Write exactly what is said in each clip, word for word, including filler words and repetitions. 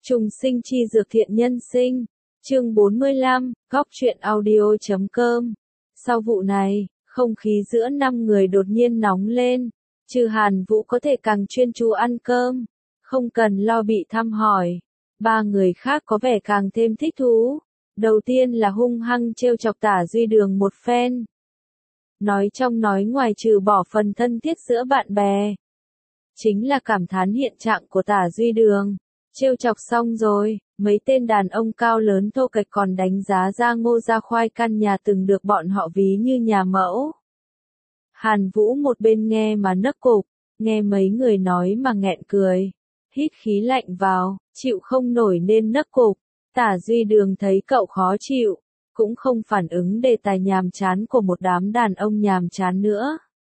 Trùng sinh chi dược thiện nhân sinh. Chương bốn mươi lăm, góc truyện audio chấm com. Sau vụ này, không khí giữa năm người đột nhiên nóng lên. Trừ Hàn Vũ có thể càng chuyên chú ăn cơm, không cần lo bị thăm hỏi. Ba người khác có vẻ càng thêm thích thú. Đầu tiên là hung hăng trêu chọc Tả Duy Đường một phen. Nói trong nói ngoài trừ bỏ phần thân thiết giữa bạn bè, chính là cảm thán hiện trạng của Tả Duy Đường. Trêu chọc xong rồi, mấy tên đàn ông cao lớn thô kệch còn đánh giá ra Ngô gia khoai căn nhà từng được bọn họ ví như nhà mẫu. Hàn Vũ một bên nghe mà nấc cục, nghe mấy người nói mà nghẹn cười, hít khí lạnh vào, chịu không nổi nên nấc cục. Tả Duy Đường thấy cậu khó chịu, cũng không phản ứng đề tài nhàm chán của một đám đàn ông nhàm chán nữa.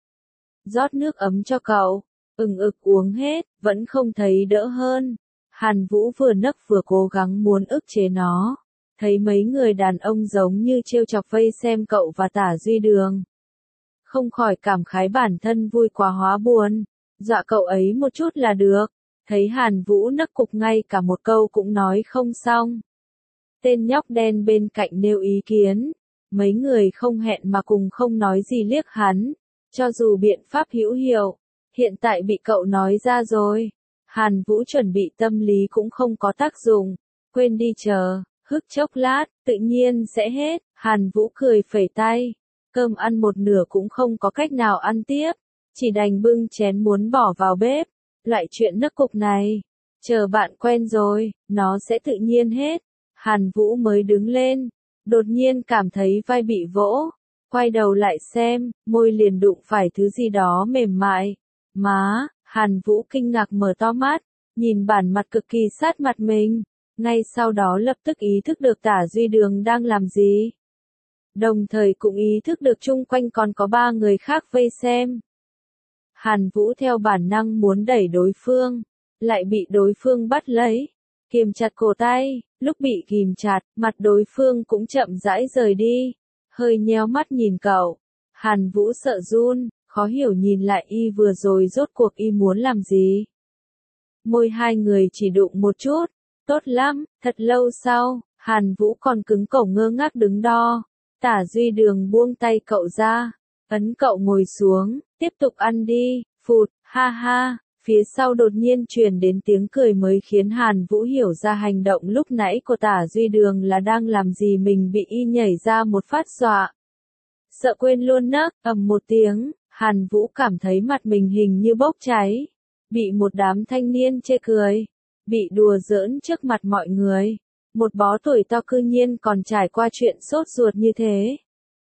Rót nước ấm cho cậu, ừng ực uống hết, vẫn không thấy đỡ hơn. Hàn Vũ vừa nấc vừa cố gắng muốn ức chế nó. Thấy mấy người đàn ông giống như trêu chọc vây xem cậu và Tả Duy Đường, không khỏi cảm khái bản thân vui quá hóa buồn. Dọa cậu ấy một chút là được. Thấy Hàn Vũ nấc cục ngay cả một câu cũng nói không xong, tên nhóc đen bên cạnh nêu ý kiến. Mấy người không hẹn mà cùng không nói gì liếc hắn. Cho dù biện pháp hữu hiệu, hiện tại bị cậu nói ra rồi, Hàn Vũ chuẩn bị tâm lý cũng không có tác dụng. Quên đi, chờ, hức chốc lát, tự nhiên sẽ hết. Hàn Vũ cười phẩy tay. Cơm ăn một nửa cũng không có cách nào ăn tiếp, chỉ đành bưng chén muốn bỏ vào bếp. Loại chuyện nấc cục này, chờ bạn quen rồi, nó sẽ tự nhiên hết. Hàn Vũ mới đứng lên, đột nhiên cảm thấy vai bị vỗ. Quay đầu lại xem, môi liền đụng phải thứ gì đó mềm mại. Má, Hàn Vũ kinh ngạc mở to mắt, nhìn bản mặt cực kỳ sát mặt mình. Ngay sau đó lập tức ý thức được Tả Duy Đường đang làm gì. Đồng thời cũng ý thức được chung quanh còn có ba người khác vây xem. Hàn Vũ theo bản năng muốn đẩy đối phương, lại bị đối phương bắt lấy, kìm chặt cổ tay. Lúc bị kìm chặt, mặt đối phương cũng chậm rãi rời đi, hơi nheo mắt nhìn cậu. Hàn Vũ sợ run, khó hiểu nhìn lại y vừa rồi rốt cuộc y muốn làm gì. Môi hai người chỉ đụng một chút, tốt lắm. Thật lâu sau, Hàn Vũ còn cứng cổ ngơ ngác đứng đo. Tả Duy Đường buông tay cậu ra, ấn cậu ngồi xuống, tiếp tục ăn đi. Phụt, ha ha. Phía sau đột nhiên truyền đến tiếng cười mới khiến Hàn Vũ hiểu ra hành động lúc nãy của Tả Duy Đường là đang làm gì. Mình bị y nhảy ra một phát dọa, sợ quên luôn nấc. Ầm một tiếng, Hàn Vũ cảm thấy mặt mình hình như bốc cháy, bị một đám thanh niên chê cười, bị đùa giỡn trước mặt mọi người. Một bó tuổi to cư nhiên còn trải qua chuyện sốt ruột như thế.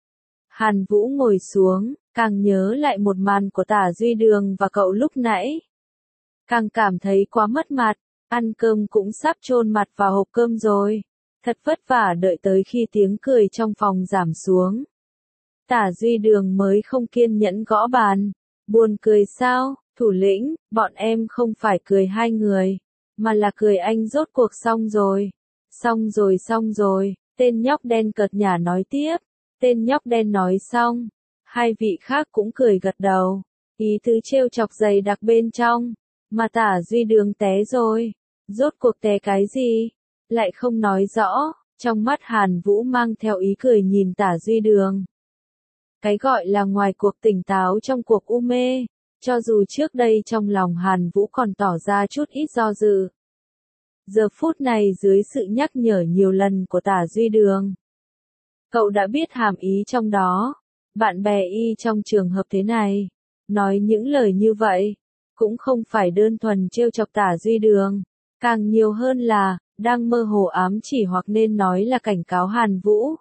Hàn Vũ ngồi xuống, càng nhớ lại một màn của Tả Duy Đường và cậu lúc nãy, càng cảm thấy quá mất mặt. Ăn cơm cũng sắp chôn mặt vào hộp cơm rồi. Thật vất vả đợi tới khi tiếng cười trong phòng giảm xuống, Tả Duy Đường mới không kiên nhẫn gõ bàn. Buồn cười sao, thủ lĩnh? Bọn em không phải cười hai người, mà là cười anh rốt cuộc xong rồi. Xong rồi xong rồi, tên nhóc đen cợt nhả nói tiếp. Tên nhóc đen nói xong, hai vị khác cũng cười gật đầu. Ý tứ trêu chọc dày đặc bên trong, mà Tả Duy Đường té rồi. Rốt cuộc té cái gì? Lại không nói rõ. Trong mắt Hàn Vũ mang theo ý cười nhìn Tả Duy Đường. Cái gọi là ngoài cuộc tỉnh táo trong cuộc u mê. Cho dù trước đây trong lòng Hàn Vũ còn tỏ ra chút ít do dự, giờ phút này dưới sự nhắc nhở nhiều lần của Tả Duy Đường, cậu đã biết hàm ý trong đó. Bạn bè y trong trường hợp thế này, nói những lời như vậy, cũng không phải đơn thuần trêu chọc Tả Duy Đường, càng nhiều hơn là, đang mơ hồ ám chỉ hoặc nên nói là cảnh cáo Hàn Vũ.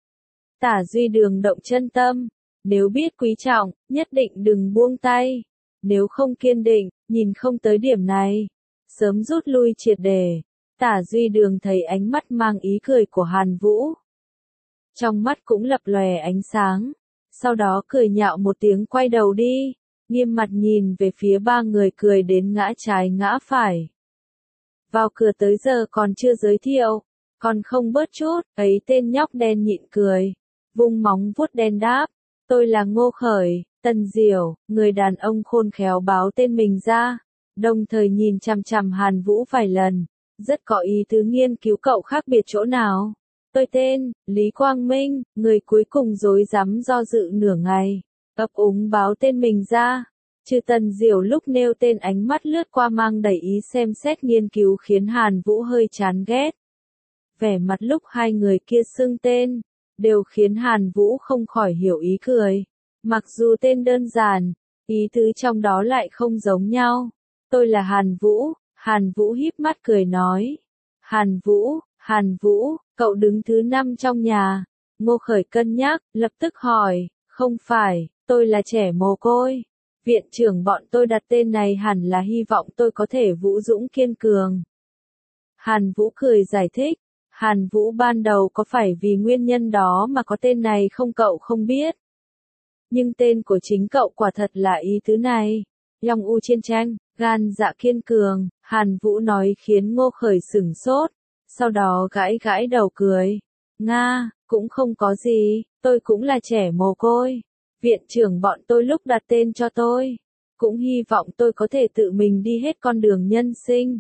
Tả Duy Đường động chân tâm, nếu biết quý trọng, nhất định đừng buông tay. Nếu không kiên định, nhìn không tới điểm này, sớm rút lui triệt để. Tả Duy Đường thấy ánh mắt mang ý cười của Hàn Vũ, trong mắt cũng lập lòe ánh sáng, sau đó cười nhạo một tiếng quay đầu đi, nghiêm mặt nhìn về phía ba người cười đến ngã trái ngã phải. Vào cửa tới giờ còn chưa giới thiệu, còn không bớt chút. Ấy tên nhóc đen nhịn cười, vung móng vuốt đen đáp, tôi là Ngô Khởi, Tân Diểu. Người đàn ông khôn khéo báo tên mình ra, đồng thời nhìn chằm chằm Hàn Vũ vài lần, rất có ý tứ nghiên cứu cậu khác biệt chỗ nào. Tôi tên, Lý Quang Minh, người cuối cùng rối rắm do dự nửa ngày, ấp úng báo tên mình ra. Trừ Tần Diểu lúc nêu tên ánh mắt lướt qua mang đầy ý xem xét nghiên cứu khiến Hàn Vũ hơi chán ghét. Vẻ mặt lúc hai người kia xưng tên, đều khiến Hàn Vũ không khỏi hiểu ý cười. Mặc dù tên đơn giản, ý tứ trong đó lại không giống nhau. Tôi là Hàn Vũ, Hàn Vũ híp mắt cười nói. Hàn Vũ, Hàn Vũ, cậu đứng thứ năm trong nhà. Ngô Khởi cân nhắc, lập tức hỏi, không phải, tôi là trẻ mồ côi. Viện trưởng bọn tôi đặt tên này hẳn là hy vọng tôi có thể vũ dũng kiên cường. Hàn Vũ cười giải thích, Hàn Vũ ban đầu có phải vì nguyên nhân đó mà có tên này không cậu không biết. Nhưng tên của chính cậu quả thật là ý tứ này. Long U chiến tranh, gan dạ kiên cường, Hàn Vũ nói khiến Ngô Khởi sửng sốt, sau đó gãi gãi đầu cười. Nga, cũng không có gì, tôi cũng là trẻ mồ côi. Viện trưởng bọn tôi lúc đặt tên cho tôi, cũng hy vọng tôi có thể tự mình đi hết con đường nhân sinh.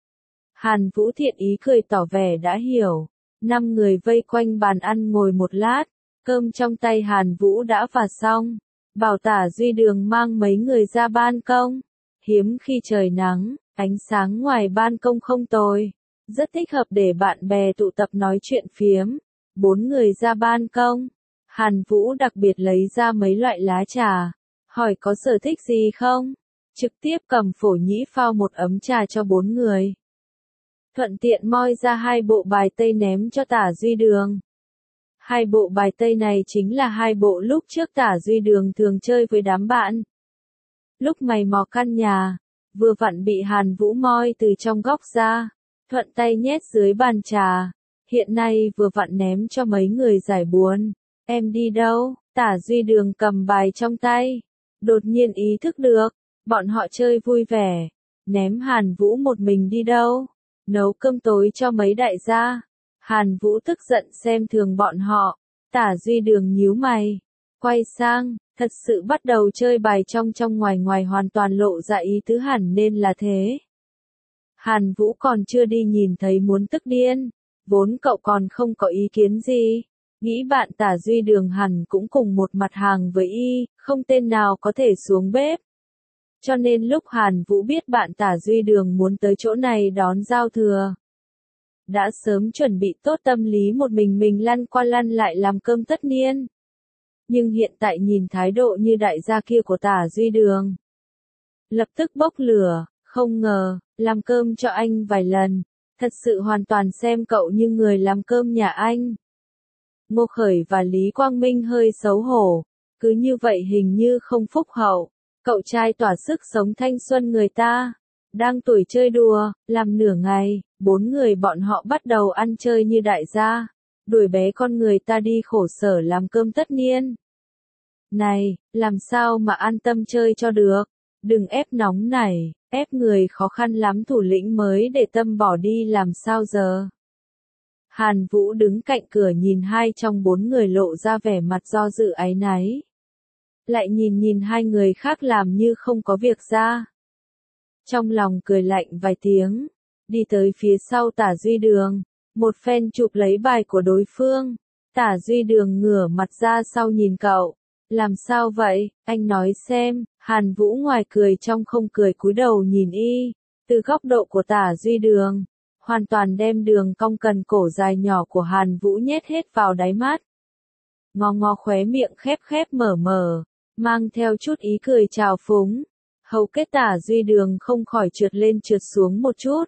Hàn Vũ thiện ý cười tỏ vẻ đã hiểu. Năm người vây quanh bàn ăn ngồi một lát, cơm trong tay Hàn Vũ đã vặt xong. Bảo Tả Duy Đường mang mấy người ra ban công. Hiếm khi trời nắng, ánh sáng ngoài ban công không tồi, rất thích hợp để bạn bè tụ tập nói chuyện phiếm. Bốn người ra ban công. Hàn Vũ đặc biệt lấy ra mấy loại lá trà, hỏi có sở thích gì không? Trực tiếp cầm phổ nhĩ phao một ấm trà cho bốn người. Thuận tiện moi ra hai bộ bài tây ném cho Tả Duy Đường. Hai bộ bài tây này chính là hai bộ lúc trước Tả Duy Đường thường chơi với đám bạn. Lúc mày mò căn nhà, vừa vặn bị Hàn Vũ moi từ trong góc ra, thuận tay nhét dưới bàn trà, hiện nay vừa vặn ném cho mấy người giải buồn. Em đi đâu? Tả Duy Đường cầm bài trong tay, đột nhiên ý thức được, bọn họ chơi vui vẻ, ném Hàn Vũ một mình đi đâu? Nấu cơm tối cho mấy đại gia. Hàn Vũ tức giận xem thường bọn họ, Tả Duy Đường nhíu mày, quay sang, thật sự bắt đầu chơi bài trong trong ngoài ngoài hoàn toàn lộ ra ý tứ hẳn nên là thế. Hàn Vũ còn chưa đi nhìn thấy muốn tức điên, vốn cậu còn không có ý kiến gì. Nghĩ bạn Tả Duy Đường hẳn cũng cùng một mặt hàng với y, không tên nào có thể xuống bếp. Cho nên lúc Hàn Vũ biết bạn Tả Duy Đường muốn tới chỗ này đón giao thừa, đã sớm chuẩn bị tốt tâm lý một mình mình lăn qua lăn lại làm cơm tất niên. Nhưng hiện tại nhìn thái độ như đại gia kia của Tả Duy Đường, lập tức bốc lửa, không ngờ, làm cơm cho anh vài lần, thật sự hoàn toàn xem cậu như người làm cơm nhà anh. Ngô Khởi và Lý Quang Minh hơi xấu hổ, cứ như vậy hình như không phúc hậu, cậu trai tỏa sức sống thanh xuân người ta, đang tuổi chơi đùa, làm nửa ngày, bốn người bọn họ bắt đầu ăn chơi như đại gia, đuổi bé con người ta đi khổ sở làm cơm tất niên. Này, làm sao mà an tâm chơi cho được, đừng ép nóng này, ép người khó khăn lắm thủ lĩnh mới để tâm bỏ đi làm sao giờ. Hàn Vũ đứng cạnh cửa nhìn hai trong bốn người lộ ra vẻ mặt do dự áy náy. Lại nhìn nhìn hai người khác làm như không có việc ra. Trong lòng cười lạnh vài tiếng, đi tới phía sau Tả Duy Đường, một phen chụp lấy bài của đối phương. Tả Duy Đường ngửa mặt ra sau nhìn cậu. Làm sao vậy, anh nói xem. Hàn Vũ ngoài cười trong không cười cúi đầu nhìn y, từ góc độ của Tả Duy Đường, hoàn toàn đem đường cong cần cổ dài nhỏ của Hàn Vũ nhét hết vào đáy mắt. Ngó ngó khóe miệng khép khép mở mở, mang theo chút ý cười trào phúng. Hầu kết Tả Duy Đường không khỏi trượt lên trượt xuống một chút.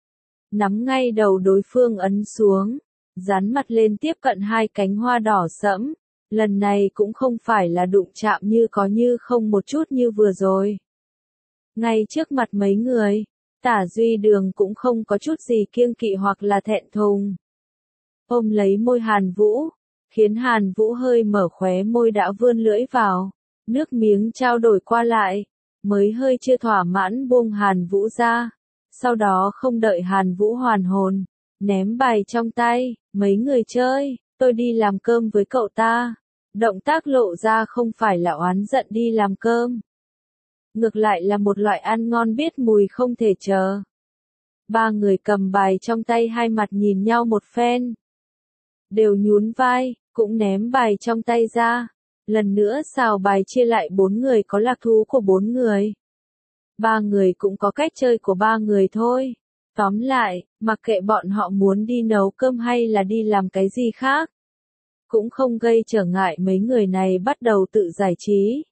Nắm ngay đầu đối phương ấn xuống, dán mặt lên tiếp cận hai cánh hoa đỏ sẫm. Lần này cũng không phải là đụng chạm như có như không một chút như vừa rồi. Ngay trước mặt mấy người, Tả Duy Đường cũng không có chút gì kiêng kỵ hoặc là thẹn thùng. Ôm lấy môi Hàn Vũ, khiến Hàn Vũ hơi mở khóe môi đã vươn lưỡi vào, nước miếng trao đổi qua lại, mới hơi chưa thỏa mãn buông Hàn Vũ ra. Sau đó không đợi Hàn Vũ hoàn hồn, ném bài trong tay, mấy người chơi, tôi đi làm cơm với cậu ta. Động tác lộ ra không phải là oán giận đi làm cơm. Ngược lại là một loại ăn ngon biết mùi không thể chờ. Ba người cầm bài trong tay hai mặt nhìn nhau một phen. Đều nhún vai, cũng ném bài trong tay ra. Lần nữa xào bài chia lại bốn người có lạc thú của bốn người. Ba người cũng có cách chơi của ba người thôi. Tóm lại, mặc kệ bọn họ muốn đi nấu cơm hay là đi làm cái gì khác. Cũng không gây trở ngại mấy người này bắt đầu tự giải trí.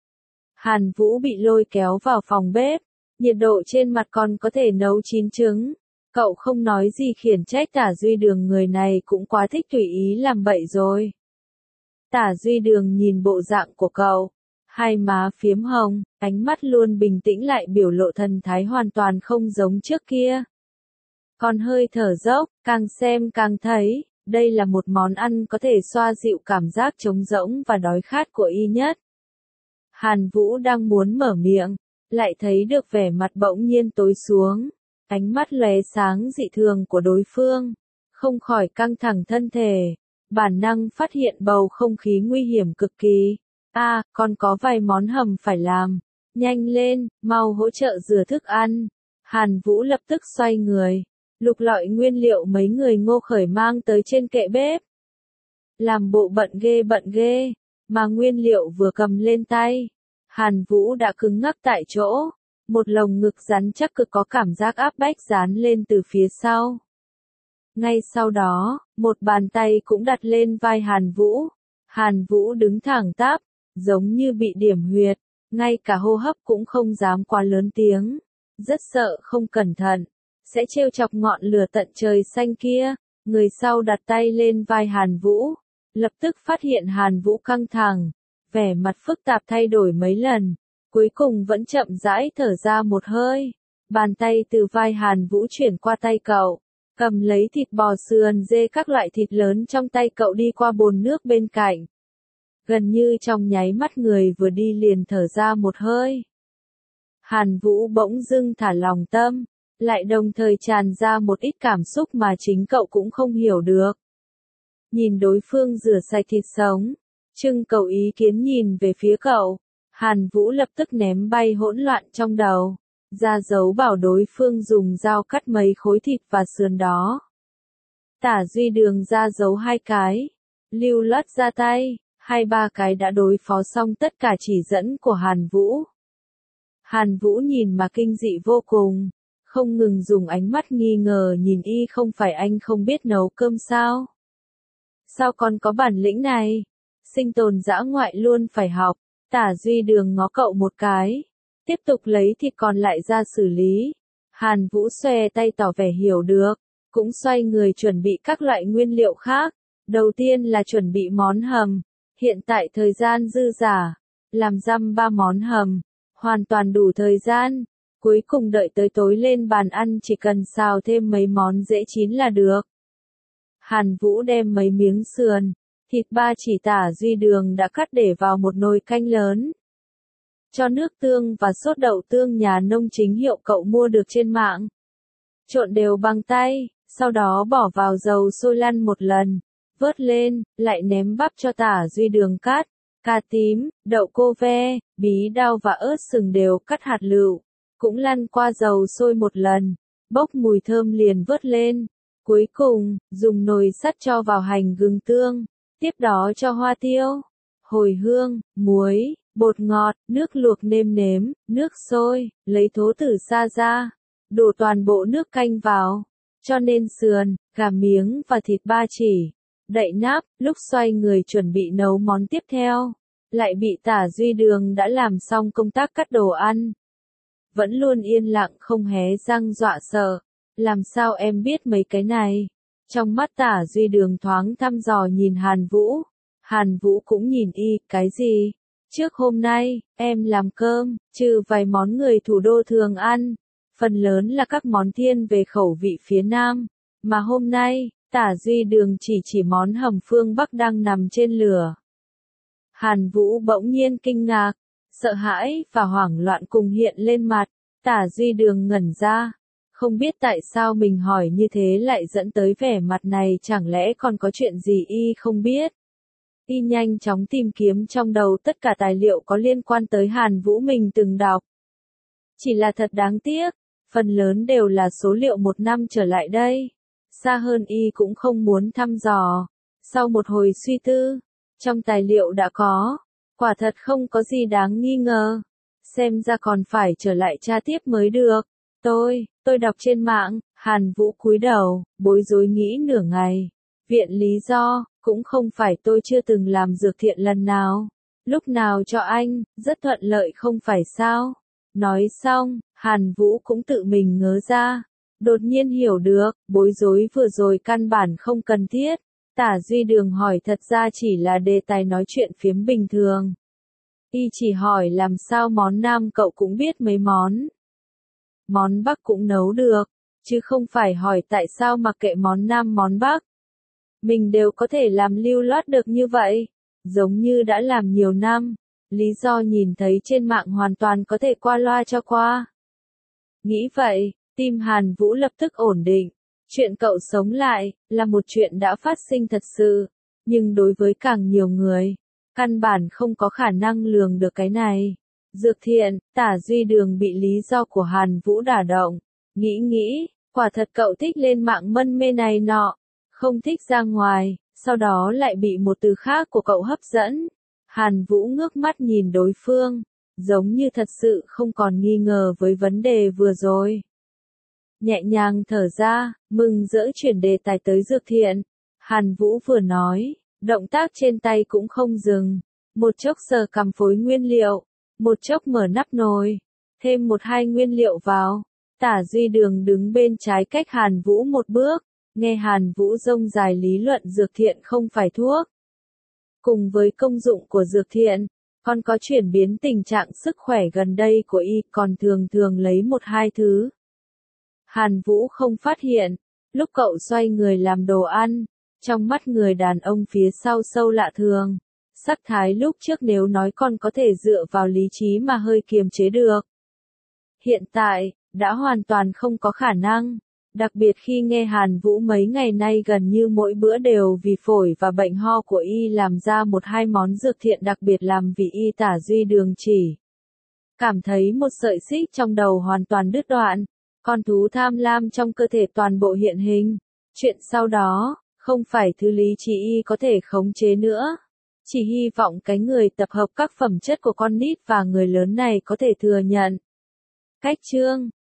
Hàn Vũ bị lôi kéo vào phòng bếp. Nhiệt độ trên mặt còn có thể nấu chín trứng. Cậu không nói gì khiển trách Tả Duy Đường, người này cũng quá thích tùy ý làm bậy rồi. Tả Duy Đường nhìn bộ dạng của cậu. Hai má phiếm hồng, ánh mắt luôn bình tĩnh lại biểu lộ thần thái hoàn toàn không giống trước kia. Còn hơi thở dốc, càng xem càng thấy, đây là một món ăn có thể xoa dịu cảm giác trống rỗng và đói khát của y nhất. Hàn Vũ đang muốn mở miệng, lại thấy được vẻ mặt bỗng nhiên tối xuống, ánh mắt lóe sáng dị thường của đối phương, không khỏi căng thẳng thân thể, bản năng phát hiện bầu không khí nguy hiểm cực kỳ. A, à, còn có vài món hầm phải làm, nhanh lên, mau hỗ trợ rửa thức ăn. Hàn Vũ lập tức xoay người, lục lọi nguyên liệu mấy người Ngô Khởi mang tới trên kệ bếp. Làm bộ bận ghê bận ghê, mà nguyên liệu vừa cầm lên tay, Hàn Vũ đã cứng ngắc tại chỗ, một lồng ngực rắn chắc cực có cảm giác áp bách dán lên từ phía sau. Ngay sau đó, một bàn tay cũng đặt lên vai Hàn Vũ. Hàn Vũ đứng thẳng tắp, giống như bị điểm huyệt, ngay cả hô hấp cũng không dám quá lớn tiếng, rất sợ không cẩn thận sẽ trêu chọc ngọn lửa tận trời xanh kia. Người sau đặt tay lên vai Hàn Vũ, lập tức phát hiện Hàn Vũ căng thẳng, vẻ mặt phức tạp thay đổi mấy lần, cuối cùng vẫn chậm rãi thở ra một hơi. Bàn tay từ vai Hàn Vũ chuyển qua tay cậu, cầm lấy thịt bò, sườn dê, các loại thịt lớn trong tay cậu đi qua bồn nước bên cạnh. Gần như trong nháy mắt người vừa đi liền thở ra một hơi. Hàn Vũ bỗng dưng thả lòng tâm, lại đồng thời tràn ra một ít cảm xúc mà chính cậu cũng không hiểu được. Nhìn đối phương rửa sạch thịt sống, trưng cầu ý kiến nhìn về phía cậu, Hàn Vũ lập tức ném bay hỗn loạn trong đầu, ra dấu bảo đối phương dùng dao cắt mấy khối thịt và sườn đó. Tả Duy Đường ra dấu hai cái, lưu loát ra tay, hai ba cái đã đối phó xong tất cả chỉ dẫn của Hàn Vũ. Hàn Vũ nhìn mà kinh dị vô cùng, không ngừng dùng ánh mắt nghi ngờ nhìn y, không phải anh không biết nấu cơm sao? Sao còn có bản lĩnh này? Sinh tồn dã ngoại luôn phải học. Tả Duy Đường ngó cậu một cái, tiếp tục lấy thịt còn lại ra xử lý. Hàn Vũ xòe tay tỏ vẻ hiểu được, cũng xoay người chuẩn bị các loại nguyên liệu khác. Đầu tiên là chuẩn bị món hầm, hiện tại thời gian dư dả, làm dăm ba món hầm, hoàn toàn đủ thời gian. Cuối cùng đợi tới tối lên bàn ăn chỉ cần xào thêm mấy món dễ chín là được. Hàn Vũ đem mấy miếng sườn, thịt ba chỉ Tả Duy Đường đã cắt để vào một nồi canh lớn. Cho nước tương và sốt đậu tương nhà nông chính hiệu cậu mua được trên mạng. Trộn đều bằng tay, sau đó bỏ vào dầu sôi lăn một lần, vớt lên, lại ném bắp cho Tả Duy Đường cắt. Cà tím, đậu cô ve, bí đao và ớt sừng đều cắt hạt lựu, cũng lăn qua dầu sôi một lần, bốc mùi thơm liền vớt lên. Cuối cùng, dùng nồi sắt cho vào hành gừng tương, tiếp đó cho hoa tiêu, hồi hương, muối, bột ngọt, nước luộc nêm nếm, nước sôi, lấy thố tử sa ra, đổ toàn bộ nước canh vào, cho nên sườn, gà miếng và thịt ba chỉ, đậy nắp. Lúc xoay người chuẩn bị nấu món tiếp theo, lại bị Tả Duy Đường đã làm xong công tác cắt đồ ăn. Vẫn luôn yên lặng không hé răng dọa sợ. Làm sao em biết mấy cái này? Trong mắt Tả Duy Đường thoáng thăm dò nhìn Hàn Vũ. Hàn Vũ cũng nhìn y, cái gì? Trước hôm nay, em làm cơm, trừ vài món người thủ đô thường ăn, phần lớn là các món thiên về khẩu vị phía Nam. Mà hôm nay, Tả Duy Đường chỉ chỉ món hầm phương Bắc đang nằm trên lửa. Hàn Vũ bỗng nhiên kinh ngạc, sợ hãi và hoảng loạn cùng hiện lên mặt. Tả Duy Đường ngẩn ra, không biết tại sao mình hỏi như thế lại dẫn tới vẻ mặt này, chẳng lẽ còn có chuyện gì y không biết. Y nhanh chóng tìm kiếm trong đầu tất cả tài liệu có liên quan tới Hàn Vũ mình từng đọc. Chỉ là thật đáng tiếc, phần lớn đều là số liệu một năm trở lại đây. Xa hơn y cũng không muốn thăm dò. Sau một hồi suy tư, trong tài liệu đã có, quả thật không có gì đáng nghi ngờ. Xem ra còn phải trở lại tra tiếp mới được. Tôi, tôi đọc trên mạng, Hàn Vũ cúi đầu, bối rối nghĩ nửa ngày. Viện lý do, cũng không phải tôi chưa từng làm dược thiện lần nào. Lúc nào cho anh, rất thuận lợi không phải sao? Nói xong, Hàn Vũ cũng tự mình ngớ ra. Đột nhiên hiểu được, bối rối vừa rồi căn bản không cần thiết. Tả Duy Đường hỏi thật ra chỉ là đề tài nói chuyện phiếm bình thường. Y chỉ hỏi làm sao món Nam cậu cũng biết mấy món. Món Bắc cũng nấu được, chứ không phải hỏi tại sao mặc kệ món Nam món Bắc. Mình đều có thể làm lưu loát được như vậy, giống như đã làm nhiều năm. Lý do nhìn thấy trên mạng hoàn toàn có thể qua loa cho qua. Nghĩ vậy, tim Hàn Vũ lập tức ổn định. Chuyện cậu sống lại, là một chuyện đã phát sinh thật sự. Nhưng đối với càng nhiều người, căn bản không có khả năng lường được cái này. Dược thiện, Tả Duy Đường bị lý do của Hàn Vũ đả động. Nghĩ nghĩ, quả thật cậu thích lên mạng mân mê này nọ. Không thích ra ngoài, sau đó lại bị một từ khác của cậu hấp dẫn. Hàn Vũ ngước mắt nhìn đối phương, giống như thật sự không còn nghi ngờ với vấn đề vừa rồi. Nhẹ nhàng thở ra, mừng rỡ chuyển đề tài tới dược thiện. Hàn Vũ vừa nói, động tác trên tay cũng không dừng. Một chốc sờ cầm phối nguyên liệu, một chốc mở nắp nồi, thêm một hai nguyên liệu vào. Tả Duy Đường đứng bên trái cách Hàn Vũ một bước, nghe Hàn Vũ rông dài lý luận dược thiện không phải thuốc. Cùng với công dụng của dược thiện, còn có chuyển biến tình trạng sức khỏe gần đây của y còn thường thường lấy một hai thứ. Hàn Vũ không phát hiện, lúc cậu xoay người làm đồ ăn, trong mắt người đàn ông phía sau sâu lạ thường. Sắc thái lúc trước nếu nói còn có thể dựa vào lý trí mà hơi kiềm chế được. Hiện tại, đã hoàn toàn không có khả năng. Đặc biệt khi nghe Hàn Vũ mấy ngày nay gần như mỗi bữa đều vì phổi và bệnh ho của y làm ra một hai món dược thiện đặc biệt làm vì y. Tả Duy Đường chỉ cảm thấy một sợi xích trong đầu hoàn toàn đứt đoạn, con thú tham lam trong cơ thể toàn bộ hiện hình. Chuyện sau đó, không phải thứ lý trí y có thể khống chế nữa. Chỉ hy vọng cái người tập hợp các phẩm chất của con nít và người lớn này có thể thừa nhận. Cách chương